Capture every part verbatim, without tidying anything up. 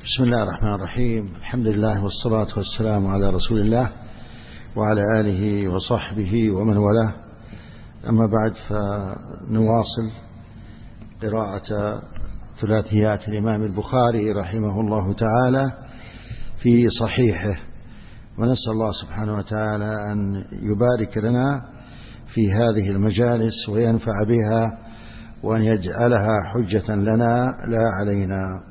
بسم الله الرحمن الرحيم. الحمد لله والصلاة والسلام على رسول الله وعلى آله وصحبه ومن والاه. أما بعد، فنواصل قراءة ثلاثيات الإمام البخاري رحمه الله تعالى في صحيحه، ونسأل الله سبحانه وتعالى أن يبارك لنا في هذه المجالس وينفع بها، وأن يجعلها حجة لنا لا علينا.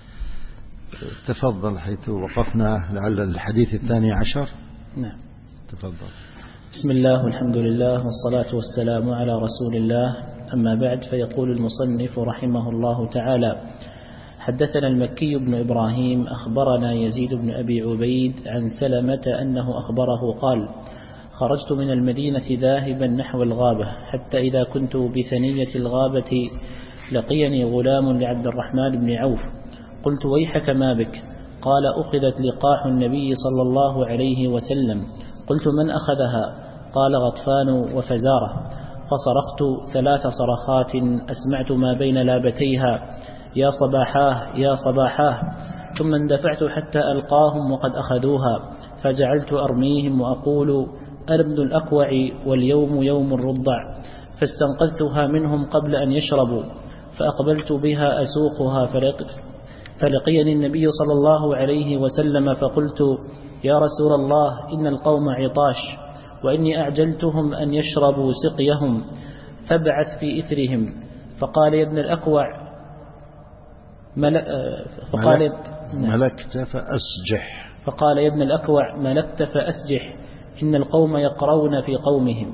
تفضل حيث وقفنا، لعل الحديث الثاني عشر. نعم، تفضل. بسم الله والحمد لله والصلاة والسلام على رسول الله. أما بعد، فيقول المصنف رحمه الله تعالى: حدثنا المكي بن إبراهيم أخبرنا يزيد بن أبي عبيد عن سلمة أنه أخبره قال: خرجت من المدينة ذاهبا نحو الغابة، حتى إذا كنت بثنية الغابة لقيني غلام لعبد الرحمن بن عوف. قلت: ويحك ما بك؟ قال: أخذت لقاح النبي صلى الله عليه وسلم. قلت: من أخذها؟ قال: غطفان وفزارة. فصرخت ثلاث صرخات أسمعت ما بين لابتيها: يا صباحاه يا صباحاه. ثم اندفعت حتى ألقاهم وقد أخذوها، فجعلت أرميهم وأقول: أنا ابن الأكوع واليوم يوم الرضع. فاستنقذتها منهم قبل أن يشربوا، فأقبلت بها أسوقها، فلقيني النبي صلى الله عليه وسلم، فقلت: يا رسول الله، إن القوم عطاش، وإني أعجلتهم أن يشربوا سقيهم، فابعث في إثرهم. فقال: يا ابن الأكوع مل... فقال ملكت فأسجح. فقال: يا ابن الأكوع ملكت فأسجح، إن القوم يقرون في قومهم.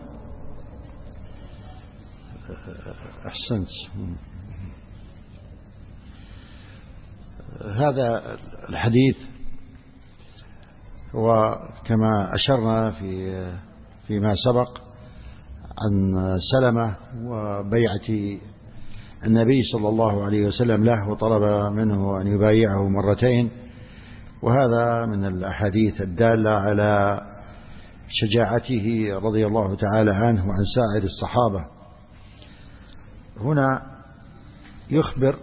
أحسنت. هذا الحديث وكما أشرنا في فيما سبق عن سلمة وبيعة النبي صلى الله عليه وسلم له، وطلب منه أن يبايعه مرتين، وهذا من الأحاديث الدالة على شجاعته رضي الله تعالى عنه وعن سائر الصحابة. هنا يخبر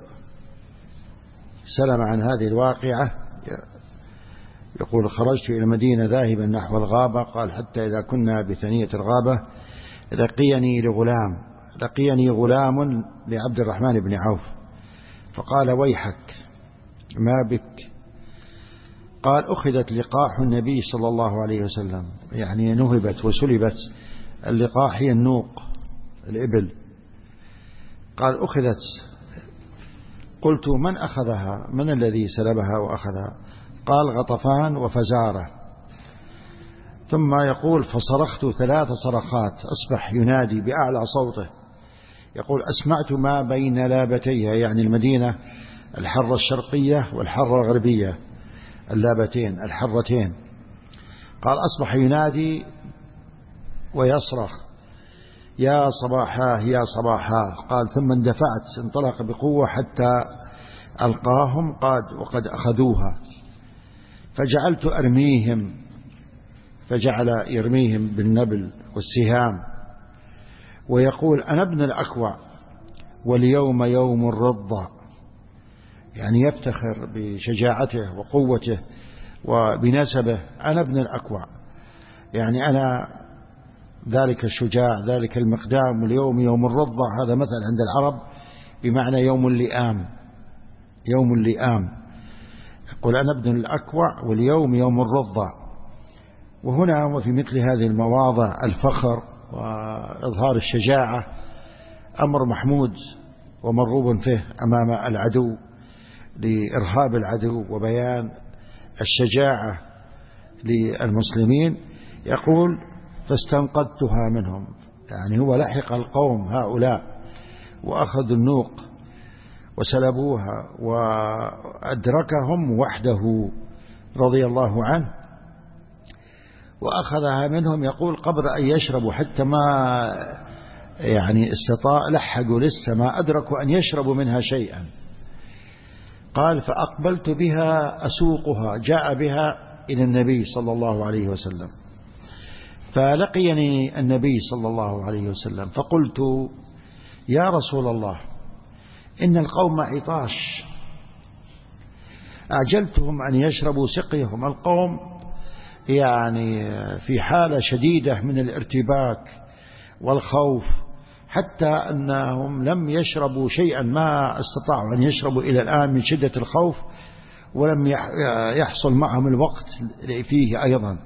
سلم عن هذه الواقعة، يقول: خرجت إلى المدينة ذاهبا نحو الغابة، قال: حتى إذا كنا بثنية الغابة لقيني لغلام لقيني غلام لعبد الرحمن بن عوف، فقال: ويحك ما بك؟ قال: أخذت لقاح النبي صلى الله عليه وسلم، يعني نهبت وسلبت. اللقاح هي النوق، الإبل. قال: أخذت. قلت: من أخذها؟ من الذي سلبها وأخذها؟ قال: غطفان وفزارة. ثم يقول: فصرخت ثلاث صرخات، أصبح ينادي بأعلى صوته، يقول: أسمعت ما بين لابتيها، يعني المدينة الحرة الشرقية والحرة الغربية، اللابتين الحرتين. قال: أصبح ينادي ويصرخ: يا صباحاه يا صباحاه. قال: ثم اندفعت، انطلق بقوة حتى ألقاهم قد وقد أخذوها، فجعلت أرميهم، فجعل يرميهم بالنبل والسهام، ويقول: أنا ابن الأكوع واليوم يوم الرضع، يعني يفتخر بشجاعته وقوته وبنسبه. أنا ابن الأكوع، يعني أنا ذلك الشجاع، ذلك المقدام. واليوم يوم الرضع، هذا مثل عند العرب بمعنى يوم اللئام، يوم اللئام. يقول: أنا ابن الأكوع واليوم يوم الرضع. وهنا وفي مثل هذه المواضع الفخر وإظهار الشجاعة أمر محمود ومرغوب فيه أمام العدو، لإرهاب العدو وبيان الشجاعة للمسلمين. يقول: فاستنقذتها منهم، يعني هو لحق القوم هؤلاء وأخذوا النوق وسلبوها وأدركهم وحده رضي الله عنه، وأخذها منهم. يقول: قبل أن يشربوا، حتى ما يعني استطاع، لحقوا لسه ما أدركوا أن يشربوا منها شيئا. قال: فأقبلت بها أسوقها، جاء بها إلى النبي صلى الله عليه وسلم، فلقيني النبي صلى الله عليه وسلم، فقلت: يا رسول الله، إن القوم عطاش، أعجلتهم أن يشربوا سقيهم. القوم يعني في حالة شديدة من الارتباك والخوف، حتى أنهم لم يشربوا شيئا، ما استطاعوا أن يشربوا إلى الآن من شدة الخوف، ولم يحصل معهم الوقت فيه أيضا.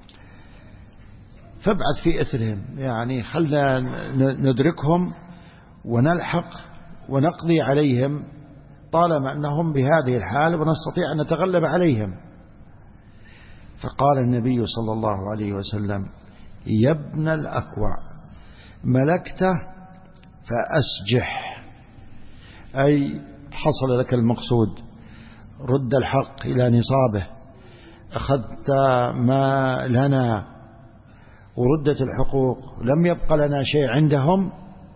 فابعث في إثرهم، يعني خلنا ندركهم ونلحق ونقضي عليهم طالما أنهم بهذه الحال ونستطيع أن نتغلب عليهم. فقال النبي صلى الله عليه وسلم: يا ابن الأكوع ملكت فأسجح، أي حصل لك المقصود، رد الحق إلى نصابه، أخذت ما لنا وردت الحقوق، لم يبق لنا شيء عندهم،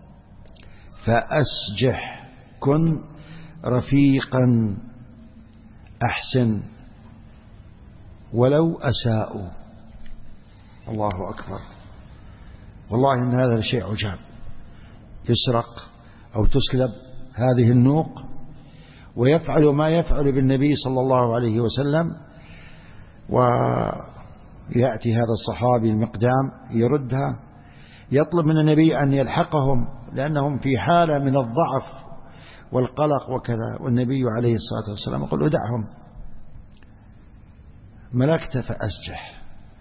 فأسجح، كن رفيقا أحسن ولو أساءوا. الله أكبر، والله إن هذا شيء عجاب. يسرق أو تسلب هذه النوق ويفعل ما يفعل بالنبي صلى الله عليه وسلم، ويأتي هذا الصحابي المقدام يردها، يطلب من النبي أن يلحقهم لأنهم في حالة من الضعف والقلق وكذا، والنبي عليه الصلاة والسلام يقول: ادعهم، ملكت فأسجح.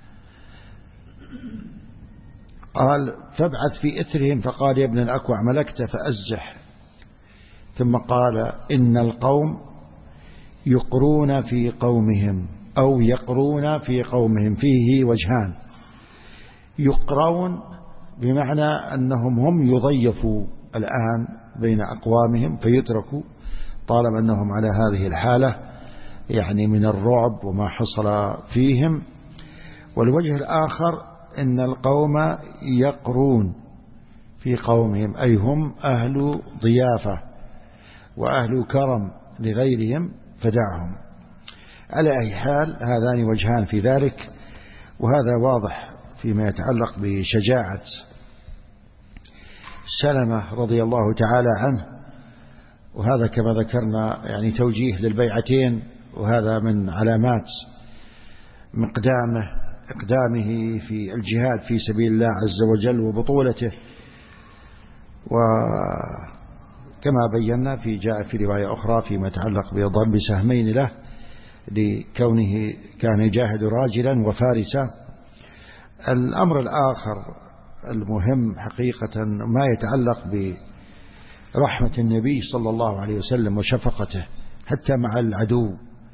قال: فابعث في إثرهم، فقال: يا ابن الأكوع ملكت فأسجح. ثم قال: إن القوم يقرون في قومهم، أو يقرون في قومهم، فيه وجهان. يقرون بمعنى أنهم هم يضيفوا الآن بين أقوامهم فيتركوا طالما أنهم على هذه الحالة يعني من الرعب وما حصل فيهم. والوجه الآخر إن القوم يقرون في قومهم، أي هم أهل ضيافة وأهل كرم لغيرهم فدعهم. على أي حال هذان وجهان في ذلك، وهذا واضح فيما يتعلق بشجاعة سلمة رضي الله تعالى عنه، وهذا كما ذكرنا يعني توجيه للبيعتين، وهذا من علامات مقدامه إقدامه في الجهاد في سبيل الله عز وجل وبطولته. وكما بينا في جاء في رواية أخرى فيما يتعلق بضرب سهمين له لكونه كان يجاهد راجلا وفارسا. الأمر الآخر المهم حقيقة ما يتعلق برحمة النبي صلى الله عليه وسلم وشفقته حتى مع العدو،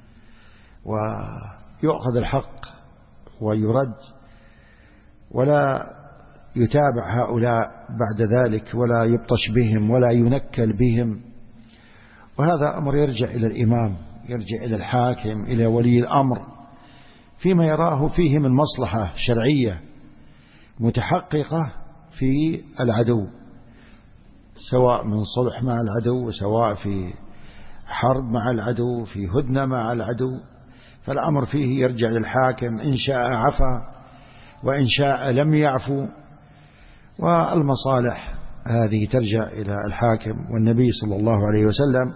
ويؤخذ الحق ويرد ولا يتابع هؤلاء بعد ذلك ولا يبطش بهم ولا ينكل بهم. وهذا أمر يرجع إلى الإمام، يرجع إلى الحاكم، إلى ولي الأمر فيما يراه فيه من مصلحة شرعية متحققة في العدو، سواء من صلح مع العدو، سواء في حرب مع العدو، في هدنة مع العدو. فالأمر فيه يرجع للحاكم، إن شاء عفا وإن شاء لم يعفو، والمصالح هذه ترجع إلى الحاكم. والنبي صلى الله عليه وسلم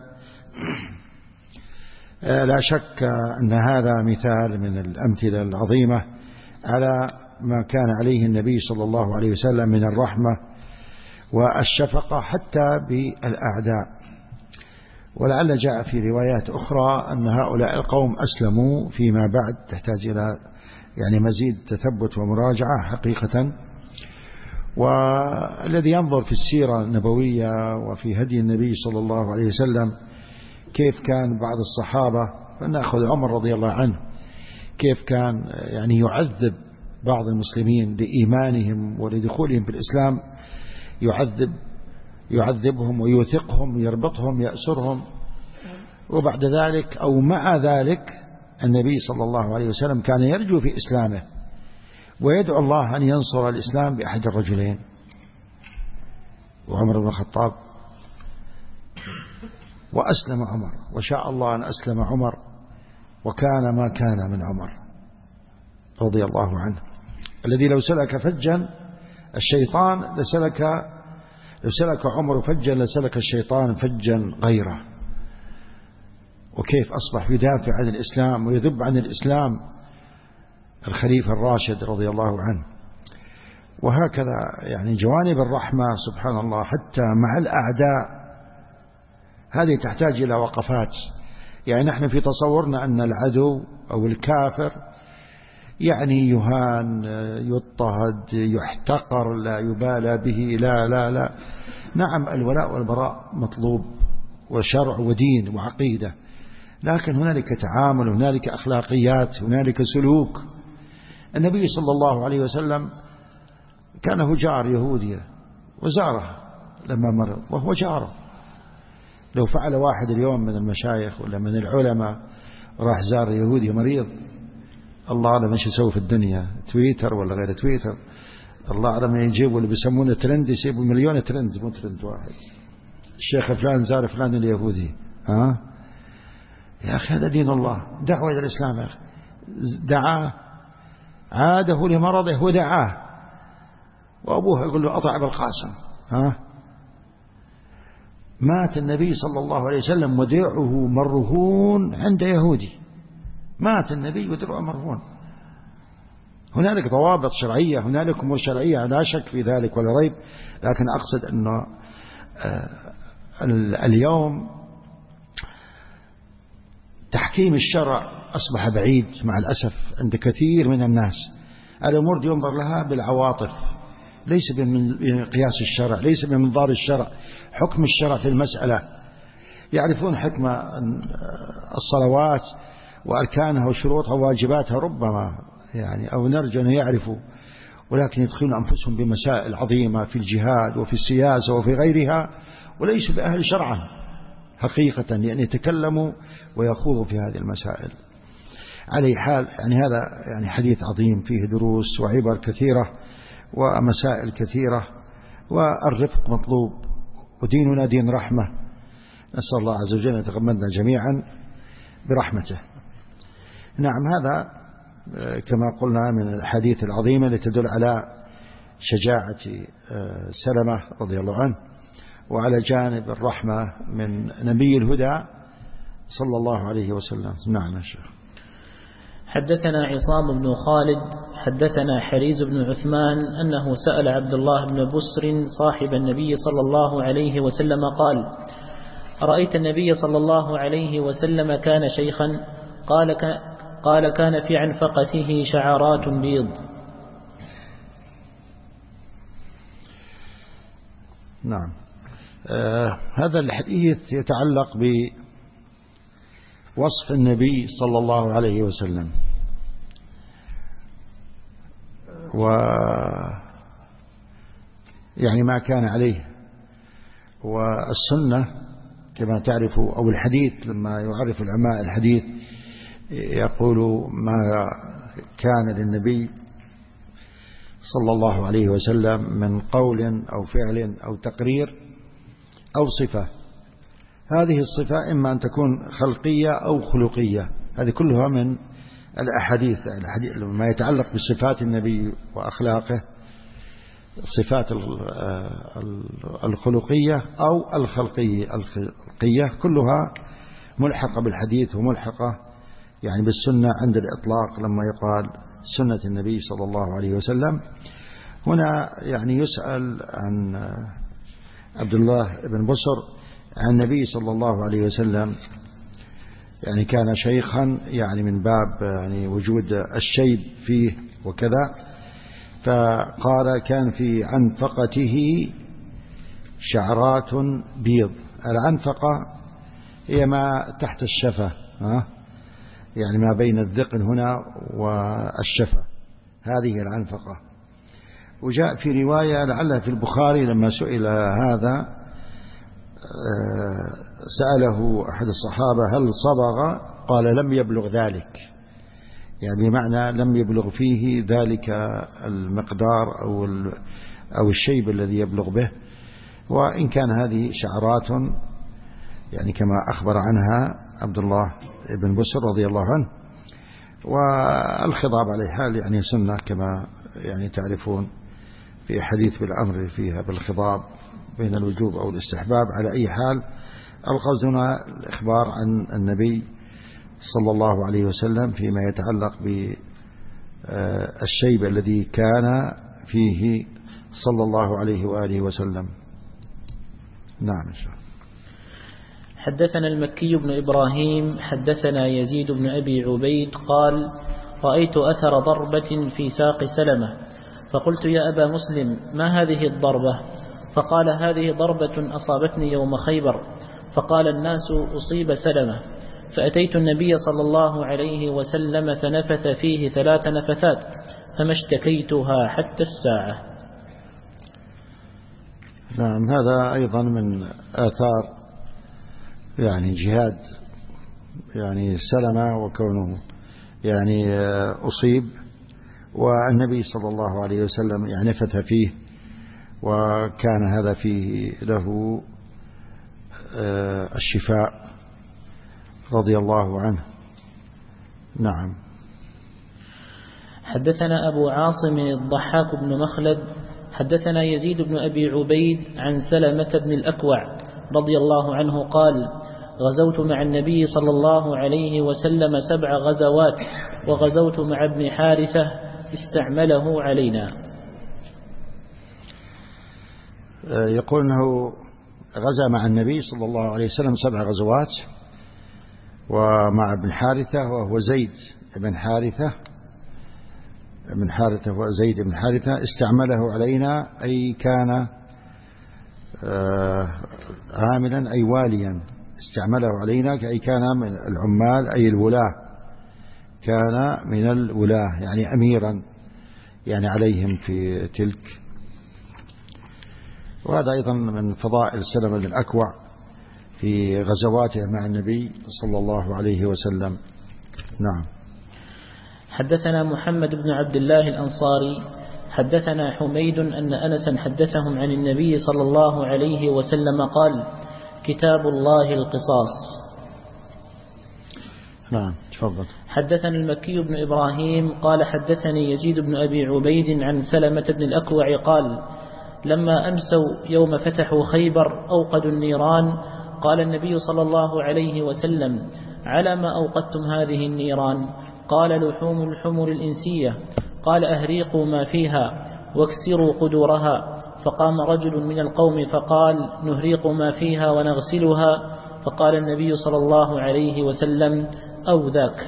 لا شك أن هذا مثال من الأمثلة العظيمة على ما كان عليه النبي صلى الله عليه وسلم من الرحمة والشفقة حتى بالأعداء. ولعل جاء في روايات أخرى أن هؤلاء القوم أسلموا فيما بعد، تحتاج إلى يعني مزيد تثبت ومراجعة حقيقة. والذي ينظر في السيرة النبوية وفي هدي النبي صلى الله عليه وسلم كيف كان بعض الصحابة، فنأخذ عمر رضي الله عنه، كيف كان يعني يعذب بعض المسلمين لإيمانهم ولدخولهم في الإسلام، يعذب يعذبهم ويوثقهم، يربطهم، يأسرهم. وبعد ذلك أو مع ذلك النبي صلى الله عليه وسلم كان يرجو في إسلامه ويدعو الله أن ينصر الإسلام بأحد الرجلين، وعمر بن الخطاب. وأسلم عمر، وشاء الله أن أسلم عمر، وكان ما كان من عمر رضي الله عنه، الذي لو سلك فجا الشيطان لسلك لو سلك عمر فجا لسلك الشيطان فجا غيره. وكيف أصبح يدافع عن الإسلام ويذب عن الإسلام الخليفة الراشد رضي الله عنه. وهكذا يعني جوانب الرحمة سبحان الله حتى مع الأعداء هذه تحتاج إلى وقفات. يعني نحن في تصورنا أن العدو أو الكافر يعني يهان، يضطهد، يحتقر، لا يبالى به، لا لا لا نعم الولاء والبراء مطلوب وشرع ودين وعقيدة، لكن هنالك تعامل، هنالك أخلاقيات، هنالك سلوك. النبي صلى الله عليه وسلم كان هو جار يهودية وزاره لما مرض وهو جاره. لو فعل واحد اليوم من المشايخ ولا من العلماء راح زار يهودي مريض، الله أعلم ايش يسوي في الدنيا، تويتر ولا غير تويتر، الله أعلم يجيبوا اللي بيسمونه ترند، يسيبوا مليون ترند مو ترند واحد. الشيخ فلان زار فلان اليهودي، ها يا أخي هذا دين الله، دعوة إلى الإسلام يا أخي. دعاه، عاده لمرضه ودعاه، وأبوه يقول له أطع بالقاسم. ها مات النبي صلى الله عليه وسلم ودرعه مرهون عند يهودي، مات النبي ودرعه مرهون. هنالك ضوابط شرعية، هنالك أمور شرعية لا شك في ذلك ولا ريب، لكن أقصد أنه اليوم تحكيم الشرع أصبح بعيد مع الأسف عند كثير من الناس. الأمور دي ينظر لها بالعواطف، ليس بقياس الشرع، ليس بمنظار الشرع، حكم الشرع في المسألة. يعرفون حكم الصلوات وأركانها وشروطها وواجباتها ربما يعني أو نرجو أن يعرفوا، ولكن يدخلون أنفسهم بمسائل عظيمة في الجهاد وفي السياسة وفي غيرها، وليسوا بأهل شرعا حقيقة، يعني يتكلموا ويخوضوا في هذه المسائل. على حال يعني هذا يعني حديث عظيم فيه دروس وعبر كثيرة ومسائل كثيرة، والرفق مطلوب، وديننا دين رحمة. نسأل الله عز وجل يتغمدنا جميعا برحمته. نعم هذا كما قلنا من الحديث العظيمة التي تدل على شجاعة سلمة رضي الله عنه، وعلى جانب الرحمة من نبي الهدى صلى الله عليه وسلم. نعم يا شيخ. حدثنا عصام بن خالد حدثنا حريز بن عثمان أنه سأل عبد الله بن بسر صاحب النبي صلى الله عليه وسلم قال: أرأيت النبي صلى الله عليه وسلم كان شيخا؟ قال قال كان في عنفقته شعرات بيض. نعم. آه هذا الحديث يتعلق بوصف النبي صلى الله عليه وسلم، و يعني ما كان عليه. والسنة كما تعرفوا أو الحديث لما يعرف العلماء الحديث يقول ما كان للنبي صلى الله عليه وسلم من قول أو فعل أو تقرير أو صفة. هذه الصفة إما أن تكون خلقية أو خلقية، هذه كلها من الأحاديث ما يتعلق بصفات النبي وأخلاقه، الصفات الخلقية أو الخلقية الخلقية كلها ملحقة بالحديث وملحقة يعني بالسنة عند الإطلاق. لما يقال سنة النبي صلى الله عليه وسلم، هنا يعني يسأل عن عبد الله بن بسر عن النبي صلى الله عليه وسلم يعني كان شيخا، يعني من باب يعني وجود الشيب فيه وكذا، فقال كان في عنفقته شعرات بيض. العنفقة هي ما تحت الشفة، ها يعني ما بين الذقن هنا والشفة، هذه العنفقة. وجاء في رواية لعلها في البخاري لما سئل هذا سأله أحد الصحابة هل صبغ؟ قال لم يبلغ ذلك، يعني بمعنى لم يبلغ فيه ذلك المقدار أو أو الشيب الذي يبلغ به. وإن كان هذه شعرات يعني كما أخبر عنها عبد الله بن بسر رضي الله عنه، والخضاب عليه حال يعني سنة كما يعني تعرفون في حديث بالأمر فيها بالخضاب بين الوجوب أو الاستحباب. على أي حال القصد هنا الإخبار عن النبي صلى الله عليه وسلم فيما يتعلق بالشيب الذي كان فيه صلى الله عليه وآله وسلم. نعم. حدثنا المكي بن إبراهيم حدثنا يزيد بن أبي عبيد قال رأيت أثر ضربة في ساق سلمة فقلت يا أبا مسلم ما هذه الضربة؟ فقال هذه ضربة أصابتني يوم خيبر. فقال الناس أصيب سلمة. فأتيت النبي صلى الله عليه وسلم فنفث فيه ثلاث نفثات فما اشتكيتها حتى الساعة. نعم. هذا أيضا من آثار يعني جهاد يعني سلمة وكونه يعني أصيب، والنبي صلى الله عليه وسلم يعني نفث فيه، وكان هذا فيه له الشفاء رضي الله عنه. نعم. حدثنا أبو عاصم الضحاك بن مخلد حدثنا يزيد بن أبي عبيد عن سلمة بن الأكوع رضي الله عنه قال غزوت مع النبي صلى الله عليه وسلم سبع غزوات وغزوت مع ابن حارثة استعمله علينا. يقول أنه غزا مع النبي صلى الله عليه وسلم سبع غزوات ومع ابن حارثة وهو زيد بن حارثة ابن حارثة وزيد بن حارثة استعمله علينا أي كان عاملا أي واليا، استعمله علينا أي كان من العمال أي الولاة، كان من الولاة يعني أميرا يعني عليهم في تلك. وهذا أيضا من فضائل سلمة بن الأكوع في غزواته مع النبي صلى الله عليه وسلم. نعم. حدثنا محمد بن عبد الله الأنصاري حدثنا حميد أن أنسا حدثهم عن النبي صلى الله عليه وسلم قال كتاب الله القصاص. نعم تفضل. حدثنا المكي بن إبراهيم قال حدثني يزيد بن أبي عبيد عن سلمة بن الأكوع قال لما أمسوا يوم فتحوا خيبر أوقدوا النيران قال النبي صلى الله عليه وسلم على ما أوقدتم هذه النيران؟ قال لحوم الحمر الإنسية. قال أهريقوا ما فيها واكسروا قدورها. فقام رجل من القوم فقال نهريق ما فيها ونغسلها. فقال النبي صلى الله عليه وسلم أو ذاك.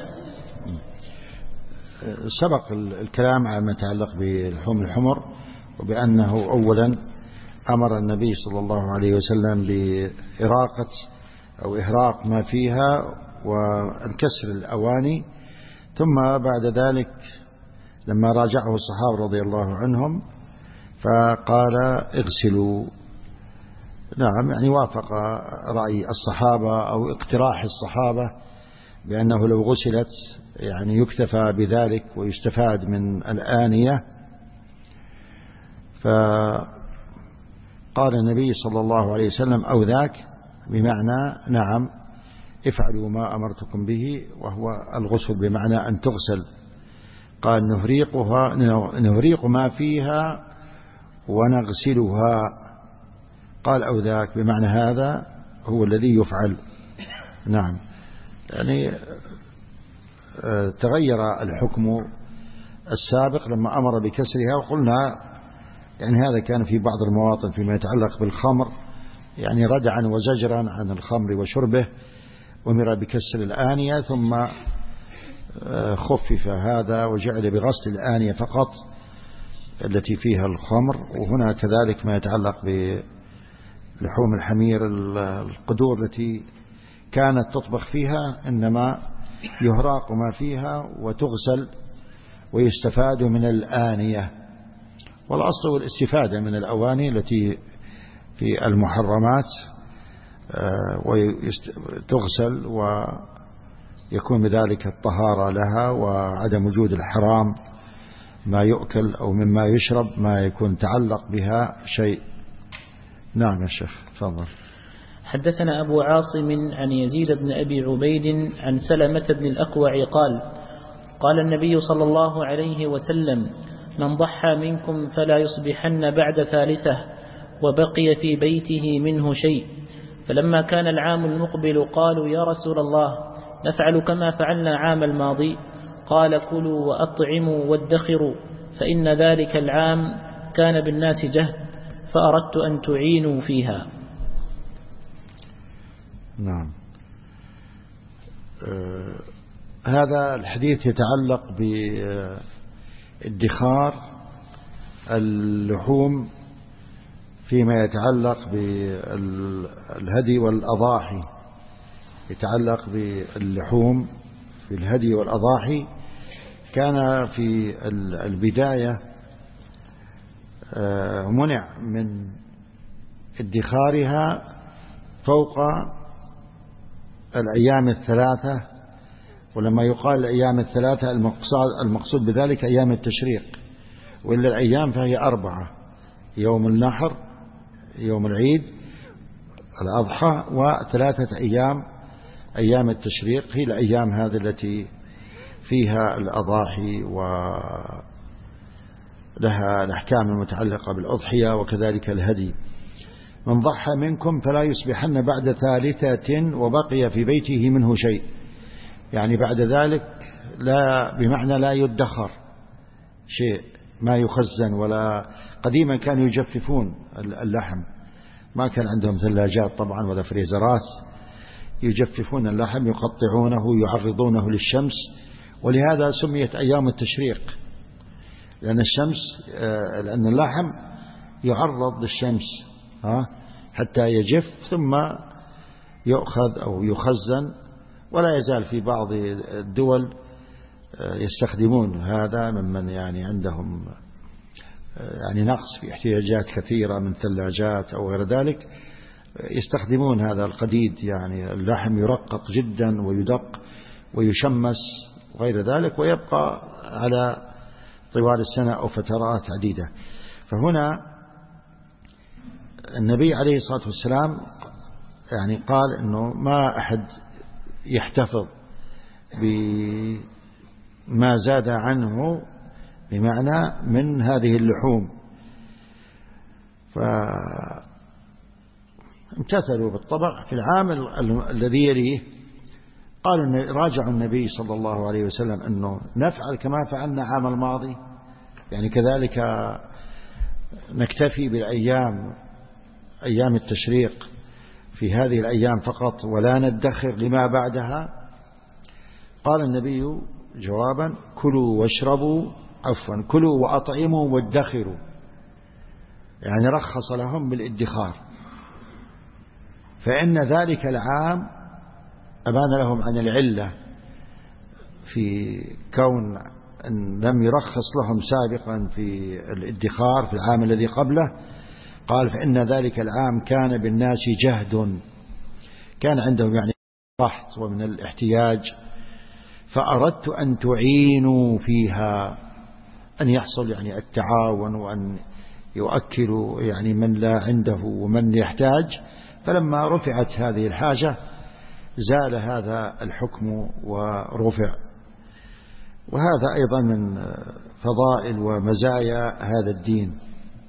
سبق الكلام عما يتعلق بلحوم الحمر، وبأنه أولا أمر النبي صلى الله عليه وسلم بإراقة أو إهراق ما فيها والكسر الأواني، ثم بعد ذلك لما راجعه الصحابة رضي الله عنهم فقال اغسلوا. نعم يعني وافق رأي الصحابة أو اقتراح الصحابة بأنه لو غسلت يعني يكتفى بذلك ويستفاد من الآنية. فقال النبي صلى الله عليه وسلم أو ذاك، بمعنى نعم افعلوا ما أمرتكم به، وهو الغسل بمعنى أن تغسل. قال نهريقها نهريق ما فيها ونغسلها. قال أو ذاك بمعنى هذا هو الذي يفعل. نعم يعني تغير الحكم السابق لما أمر بكسرها، وقلنا يعني هذا كان في بعض المواطن فيما يتعلق بالخمر يعني ردعا وزجرا عن الخمر وشربه، أمر بكسر الآنية ثم خفف هذا وجعل بغسل الآنية فقط التي فيها الخمر. وهنا كذلك ما يتعلق بلحوم الحمير القدور التي كانت تطبخ فيها إنما يهراق ما فيها وتغسل ويستفاد من الآنية. والأصل والاستفادة من الأواني التي في المحرمات وتغسل ويكون بذلك الطهارة لها وعدم وجود الحرام ما يؤكل أو مما يشرب ما يكون تعلق بها شيء. نعم يا شيخ تفضل. حدثنا أبو عاصم عن يزيد بن أبي عبيد عن سلمة بن الأكوع قال قال النبي صلى الله عليه وسلم من ضحى منكم فلا يصبحن بعد ثالثة وبقي في بيته منه شيء. فلما كان العام المقبل قالوا يا رسول الله نفعل كما فعلنا عام الماضي؟ قال كلوا وأطعموا وادخروا، فإن ذلك العام كان بالناس جهد، فأردت أن تعينوا فيها. نعم. آه هذا الحديث يتعلق بادخار اللحوم فيما يتعلق بالهدي والأضاحي، يتعلق باللحوم في الهدي والأضاحي. كان في البداية منع من ادخارها فوق الأيام الثلاثة، ولما يقال الأيام الثلاثة المقصود بذلك أيام التشريق، وإلا الأيام فهي أربعة: يوم النحر، يوم العيد الأضحى، وثلاثة أيام أيام التشريق، هي الأيام هذه التي فيها الأضاحي ولها الأحكام المتعلقة بالأضحية، وكذلك الهدي. من ضحى منكم فلا يصبحن بعد ثالثة وبقي في بيته منه شيء، يعني بعد ذلك لا، بمعنى لا يدخر شيء، ما يخزن. ولا قديما كانوا يجففون اللحم، ما كان عندهم ثلاجات طبعا ولا فريزرات، يجففون اللحم، يقطعونه، يعرضونه للشمس. ولهذا سميت أيام التشريق، لأن الشمس لأن اللحم يعرض للشمس حتى يجف ثم يؤخذ أو يخزن. ولا يزال في بعض الدول يستخدمون هذا، ممن يعني عندهم يعني نقص في احتياجات كثيرة من ثلاجات أو غير ذلك، يستخدمون هذا القديد، يعني اللحم يرقق جدا ويدق ويشمس وغير ذلك، ويبقى على طوال السنة أو فترات عديدة. فهنا النبي عليه الصلاة والسلام يعني قال إنه ما أحد يحتفظ بما زاد عنه، بمعنى من هذه اللحوم. فامتثلوا بالطبع. في العام الذي يليه قالوا راجعوا النبي صلى الله عليه وسلم أنه نفعل كما فعلنا عام الماضي، يعني كذلك نكتفي بالأيام أيام التشريق في هذه الأيام فقط ولا ندخر لما بعدها. قال النبي جوابا: كلوا واشربوا، عفوا كلوا وأطعموا وادخروا، يعني رخص لهم بالادخار، فإن ذلك العام أبان لهم عن العلة في كون أن لم يرخص لهم سابقا في الادخار في العام الذي قبله. قال: فإن ذلك العام كان بالناس جهد، كان عندهم يعني قحط ومن الاحتياج، فأردت أن تعينوا فيها، أن يحصل يعني التعاون، وأن يؤكلوا يعني من لا عنده ومن يحتاج. فلما رفعت هذه الحاجة زال هذا الحكم ورفع. وهذا أيضا من فضائل ومزايا هذا الدين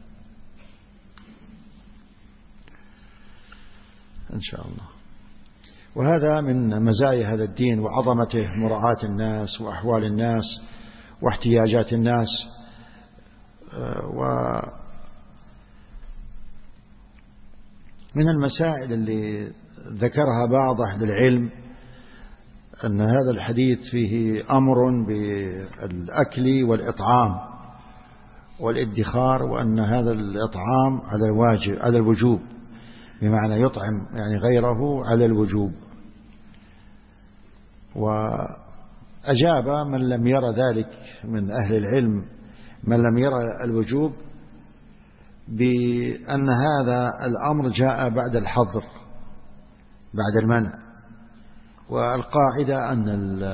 إن شاء الله. وهذا من مزايا هذا الدين وعظمته، مراعاة الناس وأحوال الناس واحتياجات الناس. ومن المسائل اللي ذكرها بعض أهل العلم أن هذا الحديث فيه أمر بالأكل والإطعام والادخار، وأن هذا الإطعام على الواجب على الوجوب، بمعنى يطعم يعني غيره على الوجوب. وأجاب من لم يرى ذلك من أهل العلم، من لم يرى الوجوب، بأن هذا الأمر جاء بعد الحظر، بعد المنع. والقاعدة أن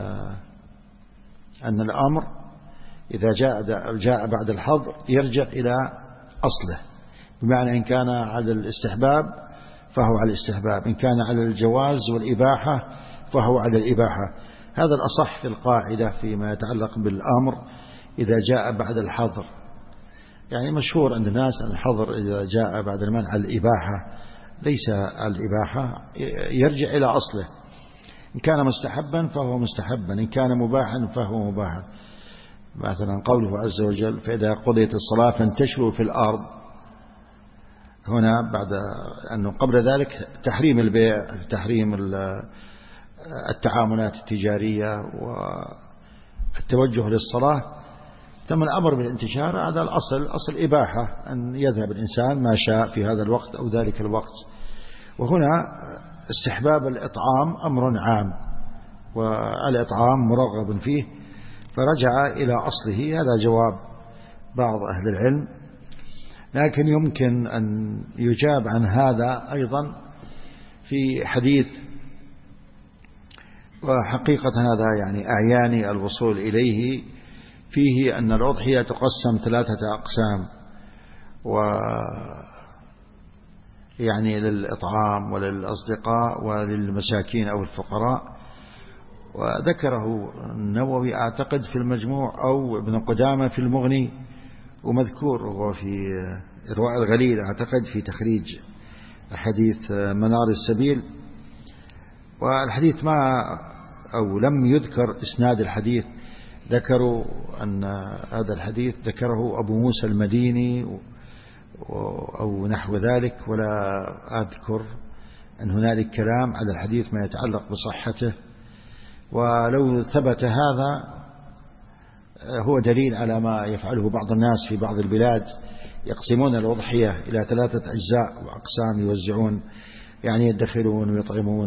أن الأمر إذا جاء جاء بعد الحظر يرجع إلى أصله، بمعنى إن كان على الاستحباب فهو على الاستحباب، إن كان على الجواز والإباحة فهو على الإباحة. هذا الأصح في القاعدة فيما يتعلق بالأمر إذا جاء بعد الحظر. يعني مشهور عند الناس أن الحظر إذا جاء بعد المنع على الإباحة، ليس على الإباحة، يرجع إلى أصله. إن كان مستحبا فهو مستحبا، إن كان مباحا فهو مباحا. مثلا قوله عز وجل فإذا قضيت الصلاة فانتشروا في الأرض، هنا بعد أنه قبل ذلك تحريم البيع، تحريم التعاملات التجارية والتوجه للصلاة، ثم الأمر بالانتشار. هذا الأصل أصل إباحة، أن يذهب الإنسان ما شاء في هذا الوقت أو ذلك الوقت. وهنا استحباب الإطعام أمر عام، والإطعام مرغب فيه، فرجع إلى أصله. هذا جواب بعض أهل العلم. لكن يمكن أن يجاب عن هذا أيضا في حديث، وحقيقة هذا يعني أعياني الوصول إليه، فيه أن الأضحية تقسم ثلاثة أقسام، و يعني للإطعام وللأصدقاء وللمساكين أو الفقراء. وذكره النووي أعتقد في المجموع أو ابن قدامة في المغني، ومذكور هو في إرواء الغليل أعتقد في تخريج حديث منار السبيل. والحديث ما أو لم يذكر إسناد الحديث، ذكروا أن هذا الحديث ذكره أبو موسى المديني أو نحو ذلك، ولا أذكر أن هنالك كلام على الحديث ما يتعلق بصحته. ولو ثبت هذا هو دليل على ما يفعله بعض الناس في بعض البلاد، يقسمون الأضحية إلى ثلاثة أجزاء وأقسام، يوزعون يعني يدخرون ويطعمون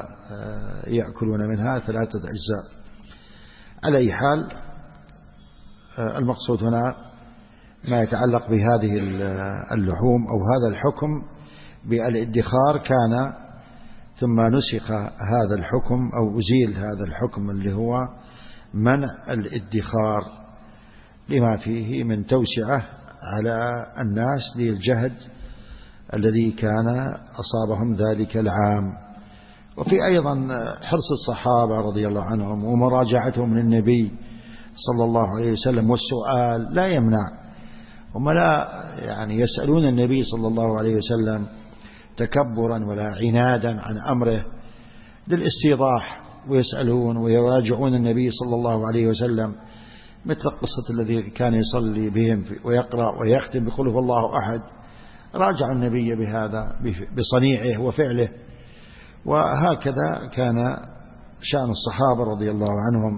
ويأكلون منها ثلاثة أجزاء. على أي حال المقصود هنا ما يتعلق بهذه اللحوم أو هذا الحكم بالادخار كان، ثم نسخ هذا الحكم أو أزيل هذا الحكم اللي هو منع الادخار، لما فيه من توسعة على الناس للجهد الذي كان أصابهم ذلك العام. وفي أيضا حرص الصحابة رضي الله عنهم ومراجعتهم للنبي صلى الله عليه وسلم، والسؤال لا يمنع، هم لا يعني يسألون النبي صلى الله عليه وسلم تكبرا ولا عنادا عن أمره للاستيضاح، ويسألون ويراجعون النبي صلى الله عليه وسلم، مثل قصة الذي كان يصلي بهم ويقرأ ويختم بقل هو الله أحد، راجعوا النبي بهذا بصنيعه وفعله. وهكذا كان شأن الصحابة رضي الله عنهم،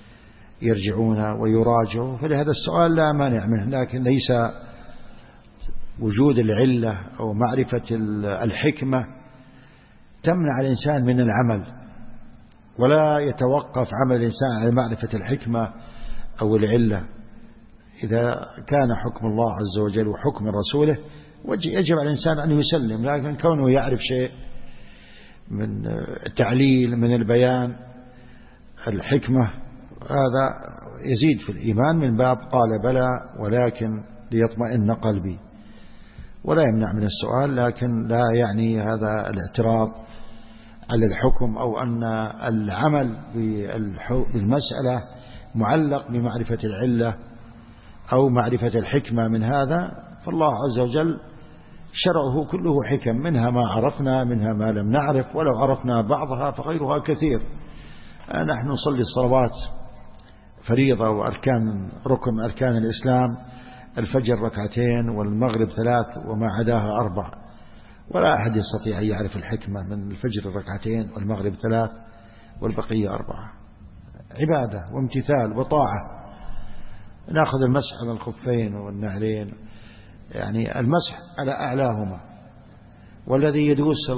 يرجعون ويراجعوا. فلهذا السؤال لا مانع منه، لكن ليس وجود العلة أو معرفة الحكمة تمنع الإنسان من العمل، ولا يتوقف عمل الإنسان على معرفة الحكمة أو العلة. إذا كان حكم الله عز وجل وحكم رسوله يجب على الإنسان أن يسلم، لكن كونه يعرف شيء من التعليل من البيان الحكمة هذا يزيد في الإيمان، من باب قال بلى ولكن ليطمئن قلبي، ولا يمنع من السؤال. لكن لا يعني هذا الاعتراض على الحكم أو أن العمل بالمسألة معلق بمعرفة العلة أو معرفة الحكمة من هذا. فالله عز وجل شرعه كله حكم، منها ما عرفنا منها ما لم نعرف، ولو عرفنا بعضها فغيرها كثير. نحن نصلي الصلوات فريضة وأركان ركن أركان الإسلام، الفجر ركعتين والمغرب ثلاث وما عداها أربع، ولا أحد يستطيع أن يعرف الحكمة من الفجر ركعتين والمغرب ثلاث والبقية أربعة. عبادة وامتثال وطاعة. نأخذ المسح على الخفين والنعلين، يعني المسح على أعلاهما، والذي يدوس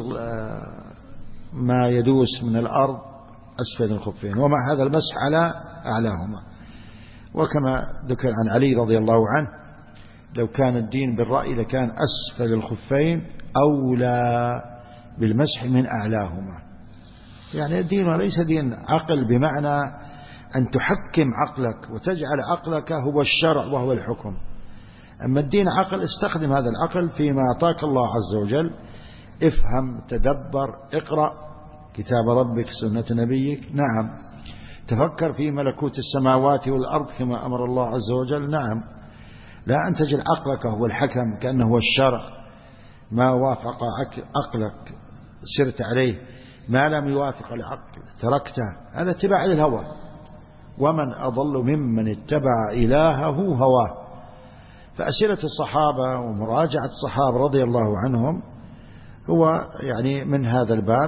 ما يدوس من الأرض أسفل الخفين، ومع هذا المسح على أعلاهما. وكما ذكر عن علي رضي الله عنه لو كان الدين بالرأي لكان أسفل الخفين أولى بالمسح من أعلاهما. يعني الدين ليس دين عقل بمعنى أن تحكم عقلك وتجعل عقلك هو الشرع وهو الحكم. أما الدين عقل، استخدم هذا العقل فيما أعطاك الله عز وجل، افهم تدبر اقرأ كتاب ربك سنة نبيك، نعم. تفكر في ملكوت السماوات والأرض كما أمر الله عز وجل، نعم. لا أن تجعل عقلك هو الحكم كأنه هو الشرع، ما وافق عقلك سرت عليه ما لم يوافق العقل تركته، هذا اتباع للهوى. ومن أضل ممن اتبع إلهه هواه. فأسئلة الصحابة ومراجعة الصحابة رضي الله عنهم هو يعني من هذا الباب،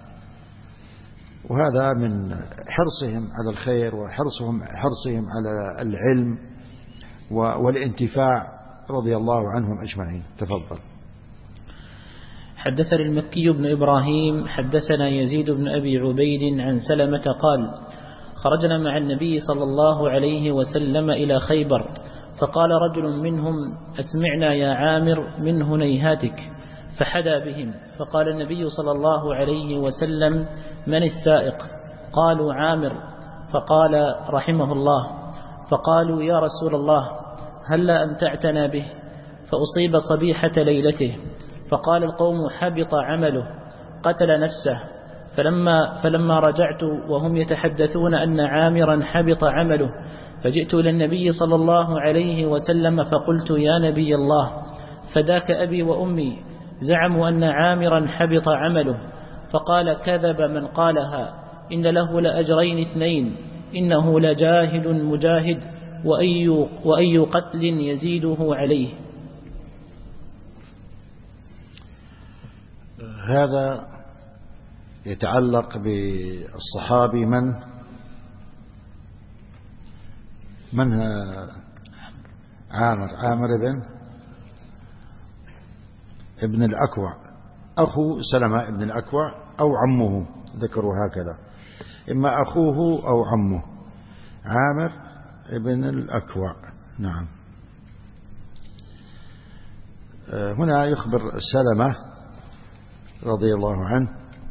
وهذا من حرصهم على الخير وحرصهم حرصهم على العلم والانتفاع رضي الله عنهم أجمعين. تفضل. حدثنا المكي بن إبراهيم حدثنا يزيد بن أبي عبيد عن سلمة قال: خرجنا مع النبي صلى الله عليه وسلم إلى خيبر، فقال رجل منهم: أسمعنا يا عامر من هنيهاتك، فحدا بهم. فقال النبي صلى الله عليه وسلم: من السائق؟ قالوا: عامر. فقال رحمه الله: فقالوا: يا رسول الله هلا أمتعتنا به؟ فأصيب صبيحة ليلته. فقال القوم: حبط عمله، قتل نفسه. فلما, فلما رجعت وهم يتحدثون أن عامرا حبط عمله، فجئت إلى النبي صلى الله عليه وسلم فقلت: يا نبي الله، فداك أبي وأمي، زعموا أن عامرا حبط عمله. فقال: كذب من قالها، إن له لأجرين اثنين، إنه لجاهد مجاهد، وأي, وأي قتل يزيده عليه. هذا يتعلق بالصحابي من من عامر عامر بن ابن الأكوع، أخو سلمة ابن الأكوع أو عمه، ذكروا هكذا، إما أخوه أو عمه، عامر ابن الأكوع. نعم. هنا يخبر سلمة رضي الله عنه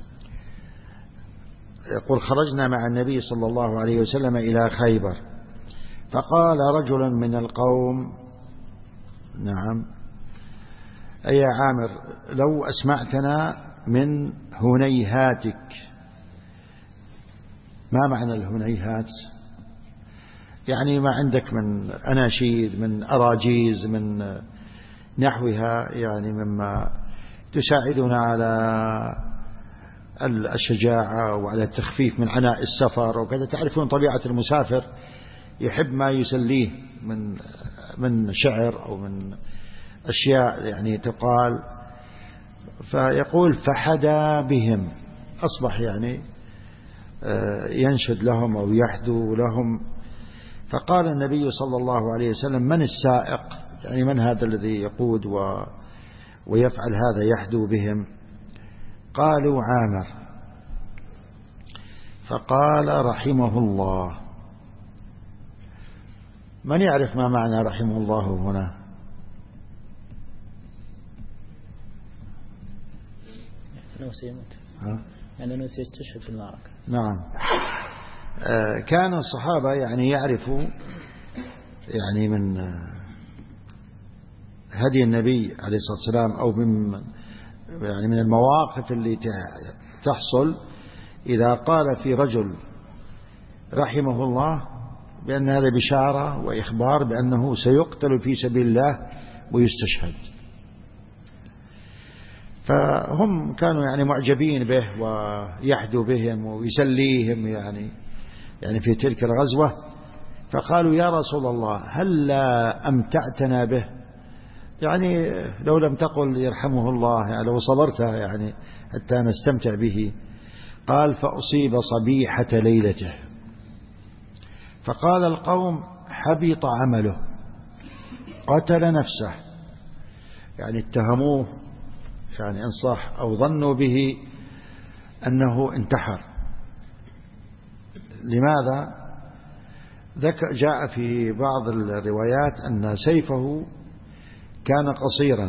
يقول: خرجنا مع النبي صلى الله عليه وسلم إلى خيبر، فقال رجل من القوم: نعم، أي يا عامر، لو أسمعتنا من هنيهاتك. ما معنى الهنيهات؟ يعني ما عندك من أناشيد، من أراجيز، من نحوها، يعني مما تساعدنا على الشجاعة وعلى التخفيف من عناء السفر وكذا. تعرفون طبيعة المسافر يحب ما يسليه من من شعر أو من أشياء يعني تقال. فيقول: فحدا بهم، أصبح يعني ينشد لهم أو يحدو لهم. فقال النبي صلى الله عليه وسلم: من السائق؟ يعني من هذا الذي يقود و ويفعل هذا يحدو بهم؟ قالوا: عامر. فقال رحمه الله. من يعرف ما معنى رحمه الله هنا؟ أنه سيموت، يعني أنه سيستشهد في المعركة. نعم. آه كان الصحابة يعني يعرفوا يعني من هدي النبي عليه الصلاة والسلام أو من يعني من المواقف اللي تحصل إذا قال في رجل رحمه الله بأن هذا بشارة وإخبار بأنه سيقتل في سبيل الله ويستشهد. فهم كانوا يعني معجبين به ويحدو بهم ويسليهم يعني يعني في تلك الغزوة. فقالوا: يا رسول الله هل لا أمتعتنا به؟ يعني لو لم تقل يرحمه الله، يعني لو صبرته يعني حتى نستمتع به. قال: فأصيب صبيحة ليلته. فقال القوم: حبط عمله، قتل نفسه. يعني اتهموه يعني إن صح أو ظنوا به أنه انتحر. لماذا؟ جاء في بعض الروايات أن سيفه كان قصيرا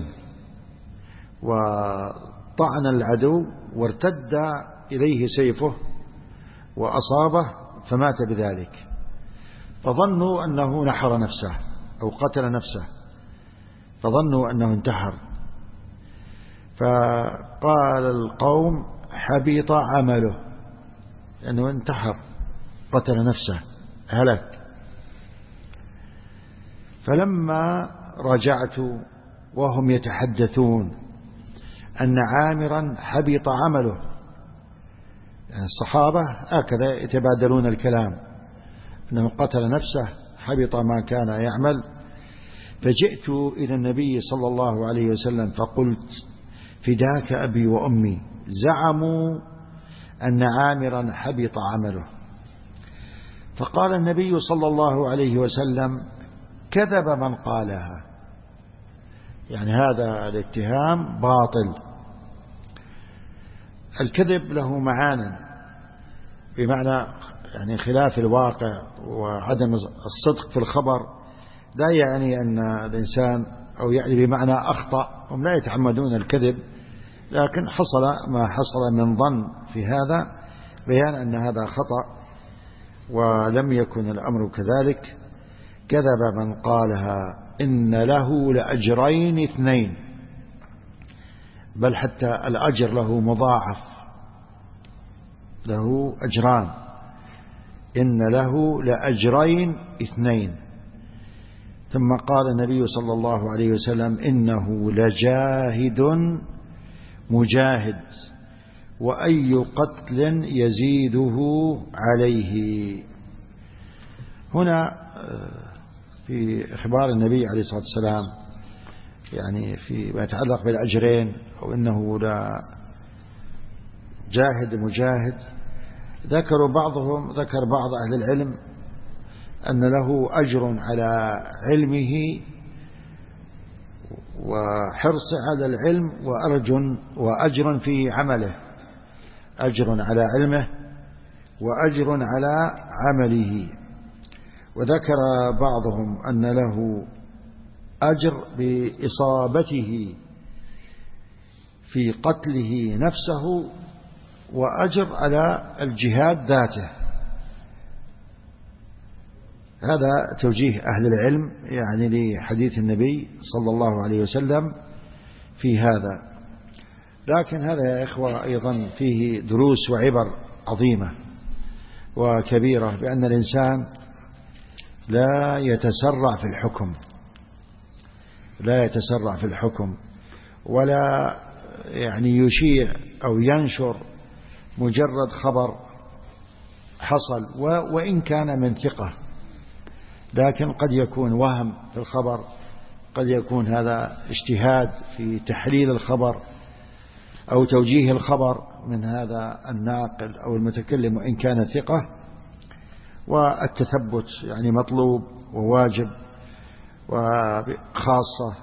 وطعن العدو وارتد إليه سيفه وأصابه فمات بذلك، فظنوا أنه نحر نفسه أو قتل نفسه، فظنوا أنه انتحر. فقال القوم: حبط عمله، لأنه انتحر قتل نفسه هلك. فلما رجعت وهم يتحدثون أن عامرا حبط عمله يعني الصحابة هكذا يتبادلون الكلام أنه قتل نفسه حبط ما كان يعمل. فجئت إلى النبي صلى الله عليه وسلم فقلت فداك أبي وأمي، زعموا أن عامرا حبط عمله. فقال النبي صلى الله عليه وسلم كذب من قالها، يعني هذا الاتهام باطل. الكذب له معانا، بمعنى يعني خلاف الواقع وعدم الصدق في الخبر، لا يعني أن الإنسان أو يعني بمعنى أخطأ، هم لا يتعمدون الكذب، لكن حصل ما حصل من ظن في هذا بيان أن هذا خطأ ولم يكن الأمر كذلك. كذب من قالها إن له لأجرين اثنين، بل حتى الأجر له مضاعف، له أجران، إن له لأجرين اثنين. ثم قال النبي صلى الله عليه وسلم إنه لجاهد مجاهد وأي قتل يزيده عليه. هنا في إخبار النبي عليه الصلاة والسلام يعني فيما يتعلق بالأجرين، أو إنه لا جاهد مجاهد، ذكروا بعضهم ذكر بعض أهل العلم أن له أجر على علمه وحرص على العلم وأرج وأجر في عمله، أجر على علمه وأجر على عمله. وذكر بعضهم أن له أجر بإصابته في قتله نفسه وأجر على الجهاد ذاته. هذا توجيه أهل العلم يعني لحديث النبي صلى الله عليه وسلم في هذا. لكن هذا يا إخوة أيضا فيه دروس وعبر عظيمة وكبيرة، بأن الإنسان لا يتسرع في الحكم، لا يتسرع في الحكم ولا يعني يشيع أو ينشر مجرد خبر حصل وإن كان من ثقة، لكن قد يكون وهم في الخبر، قد يكون هذا اجتهاد في تحليل الخبر أو توجيه الخبر من هذا الناقل أو المتكلم وإن كان ثقة. والتثبت يعني مطلوب وواجب، وخاصة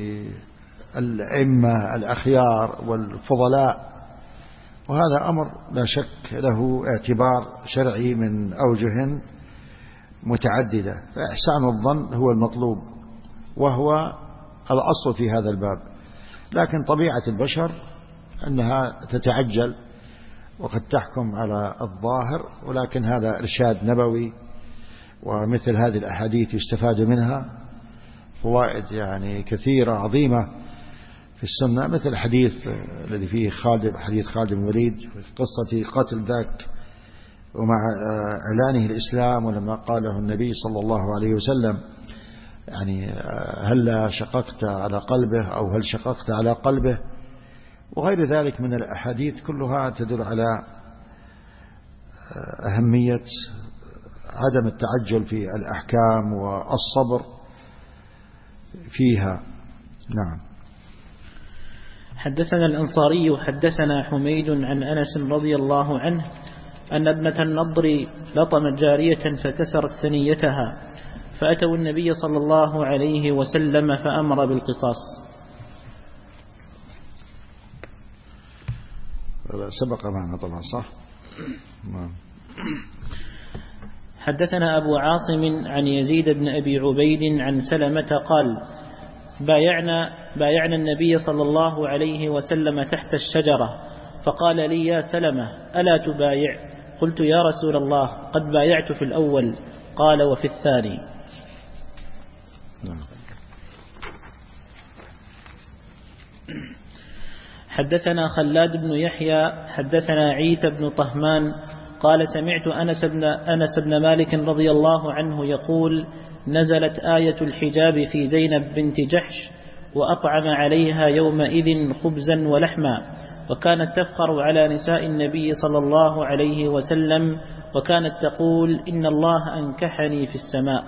بالأئمة الأخيار والفضلاء، وهذا أمر لا شك له اعتبار شرعي من أوجه متعددة. فإحسان الظن هو المطلوب وهو الأصل في هذا الباب، لكن طبيعة البشر أنها تتعجل وقد تحكم على الظاهر، ولكن هذا إرشاد نبوي، ومثل هذه الأحاديث يستفاد منها فوائد يعني كثيرة عظيمة في السنة، مثل الحديث الذي فيه خالد حديث خالد بن الوليد في قصة قتل ذاك ومع إعلانه الإسلام، ولما قاله النبي صلى الله عليه وسلم يعني هل شققت على قلبه أو هل شققت على قلبه، وغير ذلك من الأحاديث كلها تدل على أهمية عدم التعجل في الأحكام والصبر فيها. نعم. حدثنا الأنصاري حدثنا حميد عن أنس رضي الله عنه أن ابنة النضر لطمت جارية فكسرت ثنيتها، فأتوا النبي صلى الله عليه وسلم فأمر بالقصاص. سبق معنا طبعا صح. حدثنا أبو عاصم عن يزيد بن أبي عبيد عن سلمة قال بايعنا, بايعنا النبي صلى الله عليه وسلم تحت الشجرة، فقال لي يا سلمة ألا تبايع؟ قلت يا رسول الله قد بايعت في الأول. قال وفي الثاني. حدثنا خلاد بن يحيى حدثنا عيسى بن طهمان قال سمعت أنس بن, أنس بن مالك رضي الله عنه يقول نزلت آية الحجاب في زينب بنت جحش وأطعم عليها يومئذ خبزا ولحما، وكانت تفخر على نساء النبي صلى الله عليه وسلم، وكانت تقول: إن الله أنكحني في السماء.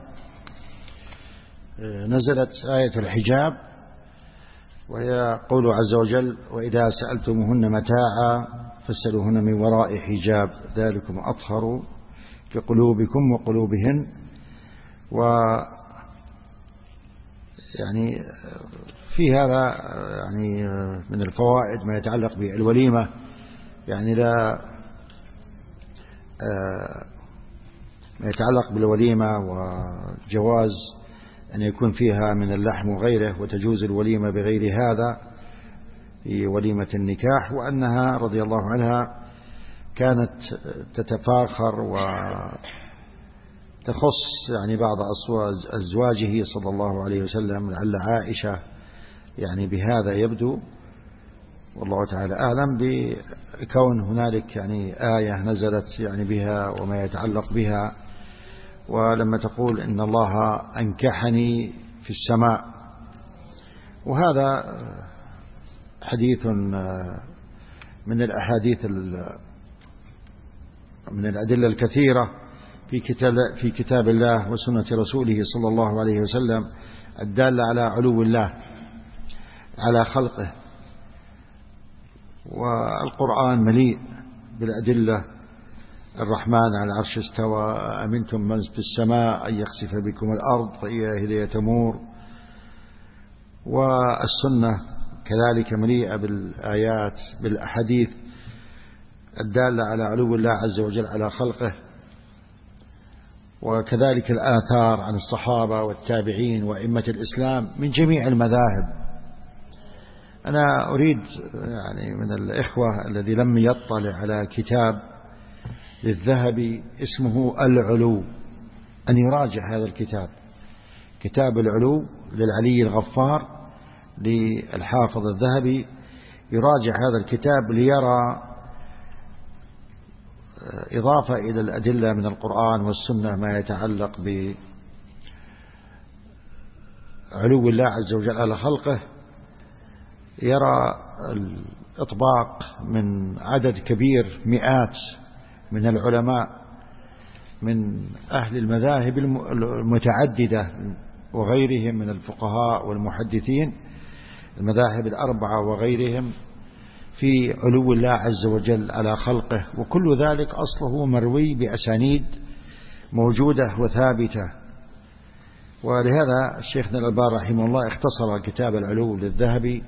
نزلت آية الحجاب، وهي قول عز وجل: وإذا سألتموهن متاعا فاسألوهن من وراء حجاب ذلكم أطهر لقلوبكم وقلوبهن. و يعني في هذا يعني من الفوائد ما يتعلق بالوليمة، يعني لا ما يتعلق بالوليمة وجواز أن يكون فيها من اللحم وغيره، وتجوز الوليمة بغير هذا في وليمة النكاح، وأنها رضي الله عنها كانت تتفاخر وتخص يعني بعض أزواجه صلى الله عليه وسلم، لعل عائشة يعني بهذا يبدو، والله تعالى أعلم، بكون هنالك يعني آية نزلت يعني بها وما يتعلق بها. ولما تقول إن الله أنكحني في السماء، وهذا حديث من الأحاديث من الأدلة الكثيرة في كتاب في كتاب الله وسنة رسوله صلى الله عليه وسلم الدالة على علو الله على خلقه. والقرآن مليء بالأدلة: الرحمن على العرش استوى، أمنتم من في السماء أن يخسف بكم الأرض فإذا هي تمور. والسنة كذلك مليئة بالآيات بالأحاديث الدالة على علو الله عز وجل على خلقه، وكذلك الآثار عن الصحابة والتابعين وأئمة الإسلام من جميع المذاهب. أنا أريد يعني من الإخوة الذي لم يطلع على كتاب للذهبي اسمه العلو أن يراجع هذا الكتاب، كتاب العلو للعلي الغفار للحافظ الذهبي، يراجع هذا الكتاب ليرى إضافة إلى الأدلة من القرآن والسنة ما يتعلق بعلو الله عز وجل على خلقه، يرى الإطباق من عدد كبير مئات من العلماء من أهل المذاهب المتعددة وغيرهم من الفقهاء والمحدثين، المذاهب الأربعة وغيرهم، في علو الله عز وجل على خلقه، وكل ذلك أصله مروي بأسانيد موجودة وثابتة. ولهذا الشيخ الألباني رحمه الله اختصر كتاب العلو للذهبي،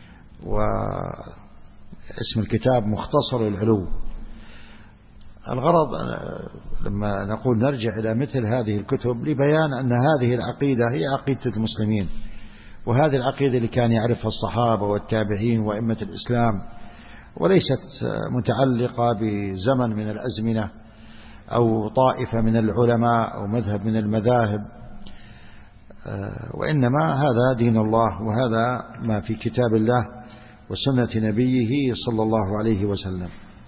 واسم الكتاب مختصر العلو. الغرض لما نقول نرجع إلى مثل هذه الكتب لبيان أن هذه العقيدة هي عقيدة المسلمين، وهذه العقيدة اللي كان يعرفها الصحابة والتابعين وأئمة الإسلام، وليست متعلقة بزمن من الأزمنة أو طائفة من العلماء أو مذهب من المذاهب، وإنما هذا دين الله، وهذا ما في كتاب الله وسنة نبيه صلى الله عليه وسلم.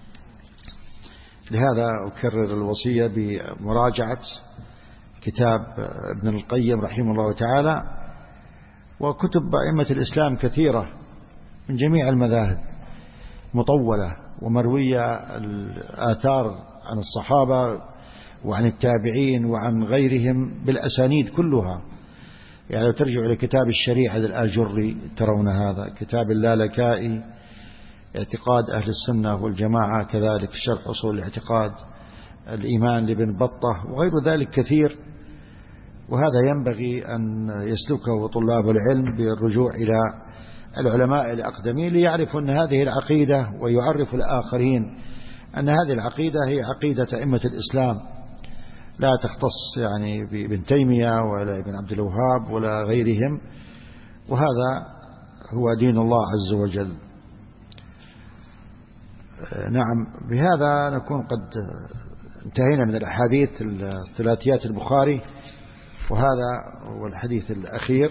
لهذا أكرر الوصية بمراجعة كتاب ابن القيم رحمه الله تعالى، وكتب أئمة الإسلام كثيرة من جميع المذاهب مطولة ومروية، الآثار عن الصحابة وعن التابعين وعن غيرهم بالأسانيد كلها. يعني لو ترجعوا لكتاب الشريعة للآجري ترون هذا، كتاب اللالكائي اعتقاد أهل السنة والجماعة، كذلك شرح أصول الاعتقاد الإيمان لابن بطة، وغير ذلك كثير. وهذا ينبغي أن يسلكه طلاب العلم بالرجوع إلى العلماء الأقدمين ليعرفوا أن هذه العقيدة، ويعرف الآخرين أن هذه العقيدة هي عقيدة أئمة الإسلام، لا تختص يعني بابن تيمية ولا ابن عبد الوهاب ولا غيرهم، وهذا هو دين الله عز وجل. نعم، بهذا نكون قد انتهينا من الأحاديث الثلاثيات البخاري، وهذا هو الحديث الأخير.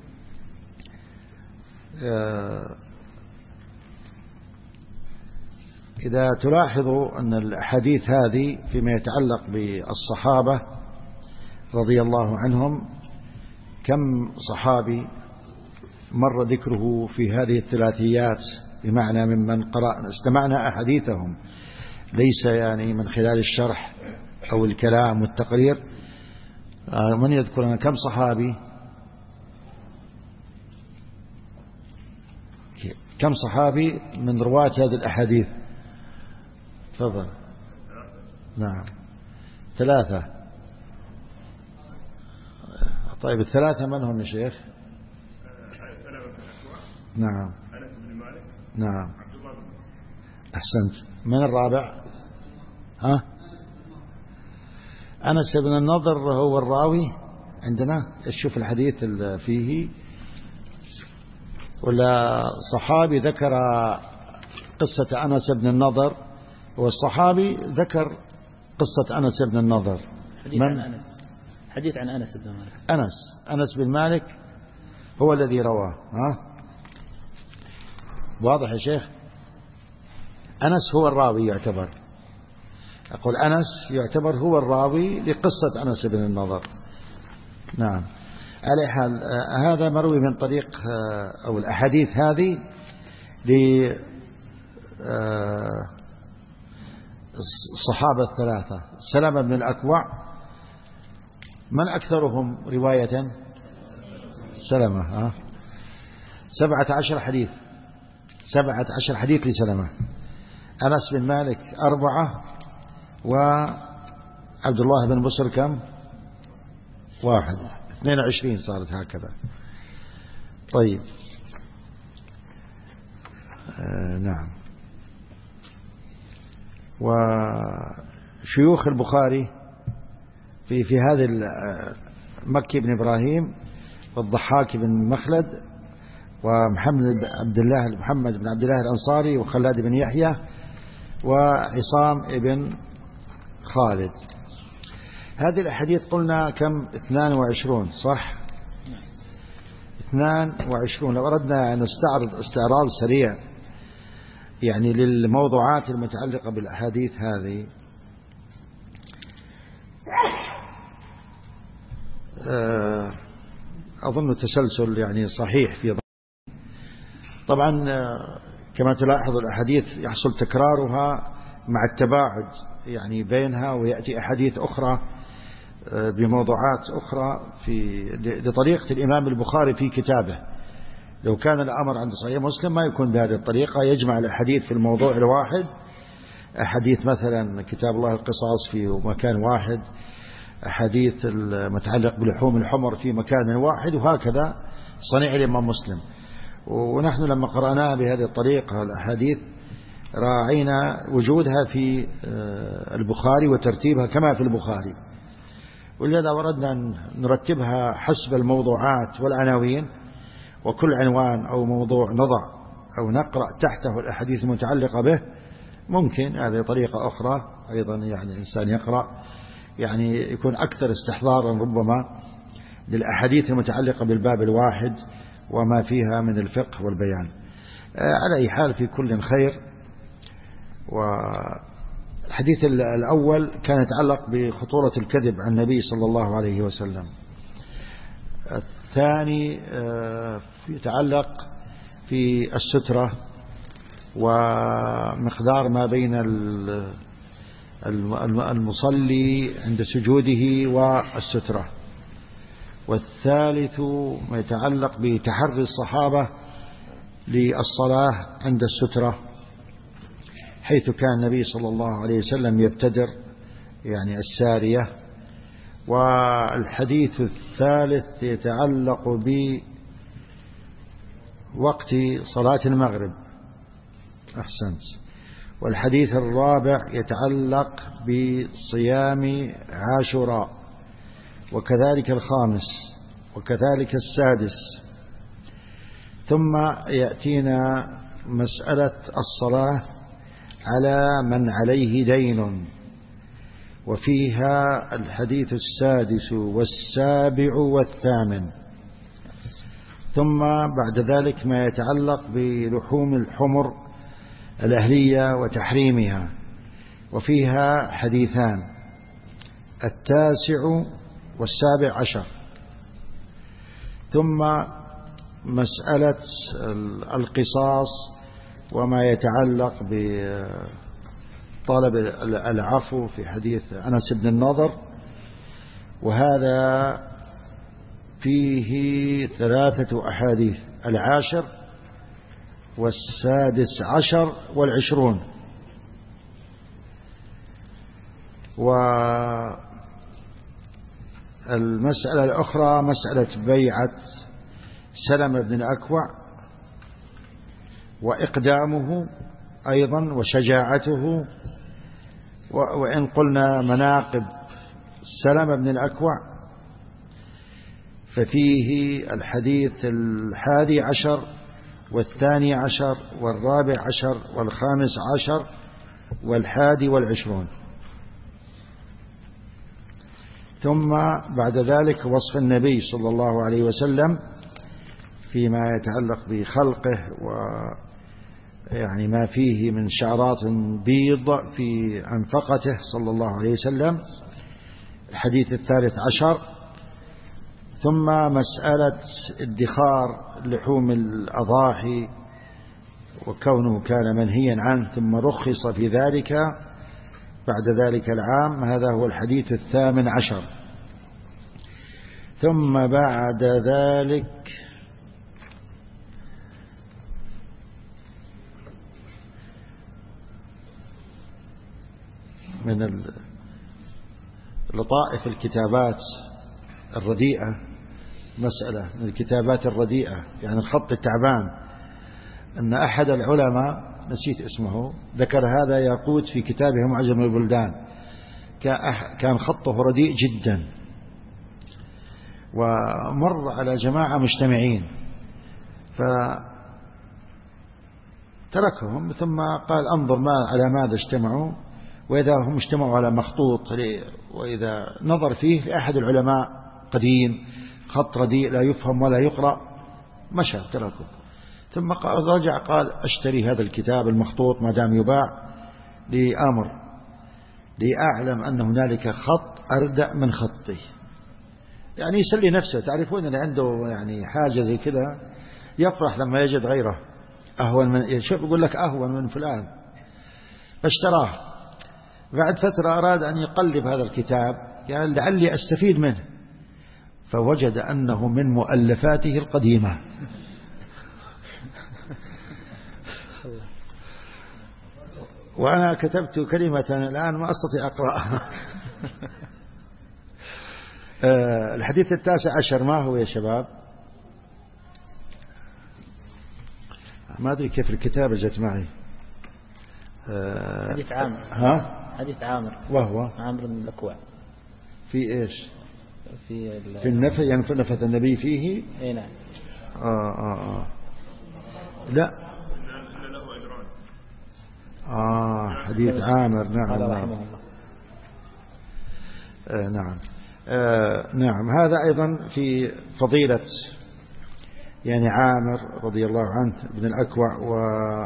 إذا تلاحظوا أن الأحاديث هذه فيما يتعلق بالصحابة رضي الله عنهم، كم صحابي مر ذكره في هذه الثلاثيات بمعنى ممن قرأ استمعنا أحاديثهم، ليس يعني من خلال الشرح أو الكلام والتقرير. من يذكر لنا كم صحابي كم صحابي من رواة هذه الأحاديث؟ تفضل. نعم ثلاثة. طيب الثلاثة من هم يا شيخ؟ نعم نعم أحسنت. من الرابع؟ ها أنس بن النضر هو الراوي عندنا. شوف الحديث فيه ولا صحابي ذكر قصة أنس بن النضر، والصحابي ذكر قصة أنس بن النضر. حديث عن أنس حديث عن أنس بن مالك. أنس أنس بن مالك هو الذي رواه. ها واضح يا شيخ؟ أنس هو الراوي يعتبر، أقول أنس يعتبر هو الراوي لقصة أنس بن النضر. نعم. على حال هذا مروي من طريق أو الأحاديث هذه للصحابة الثلاثة. سلمة بن الأكوع من أكثرهم رواية؟ سلمة. ها سبعة عشر حديث سبعة عشر حديث لسلمة. أنس بن مالك أربعة، وعبد الله بن بصر كم؟ واحد. اثنين وعشرين صارت هكذا. طيب آه نعم. وشيوخ البخاري في في هذا مكي بن إبراهيم والضحاك بن مخلد ومحمد بن عبد الله محمد بن عبد الله الأنصاري وخلاد بن يحيى وعصام بن خالد. هذه الأحاديث قلنا كم؟ اثنان وعشرون صح؟ اثنان وعشرون. لو أردنا أن نستعرض استعراض سريع يعني للموضوعات المتعلقة بالأحاديث هذه، أظن التسلسل يعني صحيح في ضمن. طبعا كما تلاحظ الأحاديث يحصل تكرارها مع التباعد يعني بينها، ويأتي أحاديث أخرى بموضوعات أخرى في لطريقة الإمام البخاري في كتابه. لو كان الأمر عند صحيح مسلم ما يكون بهذه الطريقة، يجمع الأحاديث في الموضوع الواحد، أحاديث مثلا كتاب الله القصاص في مكان واحد، أحاديث المتعلق بلحوم الحمر في مكان واحد، وهكذا صنيع الإمام مسلم. ونحن لما قرأناها بهذه الطريقة الأحاديث راعينا وجودها في البخاري وترتيبها كما في البخاري، ولذا وردنا أن نرتبها حسب الموضوعات والعناوين، وكل عنوان أو موضوع نضع أو نقرأ تحته الأحاديث المتعلقة به. ممكن هذه طريقة أخرى أيضا يعني الإنسان يقرأ يعني يكون أكثر استحضارا ربما للأحاديث المتعلقة بالباب الواحد وما فيها من الفقه والبيان. على أي حال في كل خير. والحديث الأول كان يتعلق بخطورة الكذب عن النبي صلى الله عليه وسلم. الثاني يتعلق في السترة ومقدار ما بين المصلي عند سجوده والسترة. والثالث ما يتعلق بتحري الصحابة للصلاة عند السترة، حيث كان النبي صلى الله عليه وسلم يبتدر يعني السارية. والحديث الثالث يتعلق بوقت صلاة المغرب. أحسنت. والحديث الرابع يتعلق بصيام عاشوراء، وكذلك الخامس، وكذلك السادس. ثم يأتينا مسألة الصلاة على من عليه دين، وفيها الحديث السادس والسابع والثامن. ثم بعد ذلك ما يتعلق بلحوم الحمر الأهلية وتحريمها، وفيها حديثان، التاسع والسابع عشر. ثم مسألة القصاص وما يتعلق بطلب العفو في حديث أنس بن النضر، وهذا فيه ثلاثة أحاديث: العاشر والسادس عشر والعشرون. والمسألة الأخرى مسألة بيعة سلمة بن الأكوع وإقدامه أيضا وشجاعته. وإن قلنا مناقب سلمة بن الأكوع ففيه الحديث الحادي عشر والثاني عشر والرابع عشر والخامس عشر والحادي والعشرون. ثم بعد ذلك وصف النبي صلى الله عليه وسلم فيما يتعلق بخلقه ويعني ما فيه من شعرات بيض في أنفقته صلى الله عليه وسلم، الحديث الثالث عشر. ثم مسألة ادخار لحوم الأضاحي وكونه كان منهيا عنه ثم رخص في ذلك بعد ذلك العام، هذا هو الحديث الثامن عشر. ثم بعد ذلك من لطائف الكتابات الرديئة مسألة من الكتابات الرديئة، يعني الخط التعبان، أن أحد العلماء نسيت اسمه ذكر هذا ياقوت في كتابه معجم البلدان، كان خطه رديء جدا، ومر على جماعة مجتمعين فتركهم ثم قال انظر ما على ماذا اجتمعوا، وإذا هم اجتمعوا على مخطوط وإذا نظر فيه لأحد العلماء قديم خط رديء لا يفهم ولا يقرأ مشى تركه. ثم رجع قال اشتري هذا الكتاب المخطوط ما دام يباع لأمر لأعلم أن هنالك خط أردأ من خطي، يعني يسلي نفسه. تعرفون اللي عنده يعني حاجة زي كذا يفرح لما يجد غيره أهون من، شوف يقول لك أهون من فلان، فاشتراه. بعد فترة أراد أن يقلب هذا الكتاب، قال لعلي أستفيد منه، فوجد أنه من مؤلفاته القديمة. وأنا كتبت كلمة الآن ما أستطيع أقرأها. الحديث التاسع عشر ما هو يا شباب؟ ما أدري كيف الكتابة جت معي. حديث عامر. ها؟ حديث عامر وهو عامر بن الأكوع. في إيش؟ في في النفي، يعني في نفث النبي فيه. إيه نعم. آه آه آه لا آه حديث عامر. نعم قال نعم. رحمه الله. آه نعم آه نعم. هذا أيضا في فضيلة يعني عامر رضي الله عنه بن الأكوع، و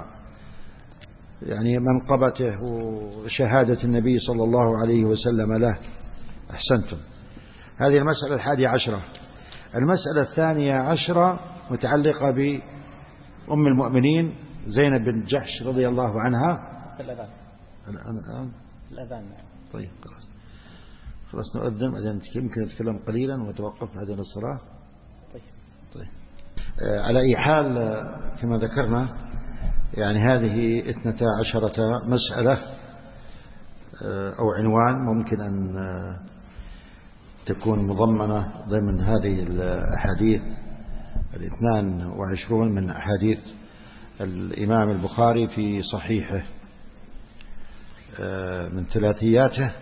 يعني منقبته وشهادة النبي صلى الله عليه وسلم له. أحسنتم. هذه المسألة الحادية عشرة. المسألة الثانية عشرة متعلقة بأم المؤمنين زينب بن جحش رضي الله عنها. الأذان. الآن الأذان. طيب خلاص خلاص نؤذن بعدين يمكن نتكلم قليلا ونتوقف بعد الصلاة. طيب طيب آه على أي حال آه كما ذكرنا يعني هذه اثنتا عشرة مسألة آه أو عنوان ممكن أن آه تكون مضمنة ضمن هذه الأحاديث الاثنان وعشرون من أحاديث الإمام البخاري في صحيحه من ثلاثياته،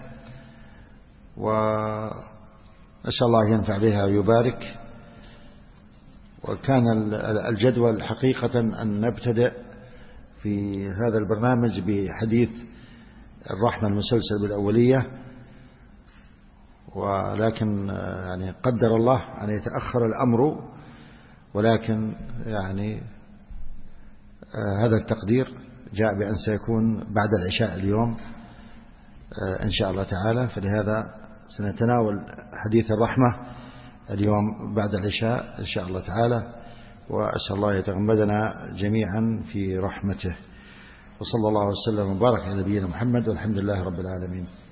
وأسأل الله ينفع بها ويبارك. وكان الجدول حقيقة أن نبتدأ في هذا البرنامج بحديث الرحمة المسلسل بالأولية، ولكن يعني قدر الله أن يتأخر الأمر، ولكن يعني هذا التقدير جاء بأن سيكون بعد العشاء اليوم إن شاء الله تعالى، فلهذا سنتناول حديث الرحمة اليوم بعد العشاء إن شاء الله تعالى. وأسأل الله يتغمدنا جميعا في رحمته. وصلى الله وسلم وبارك على نبينا محمد والحمد لله رب العالمين.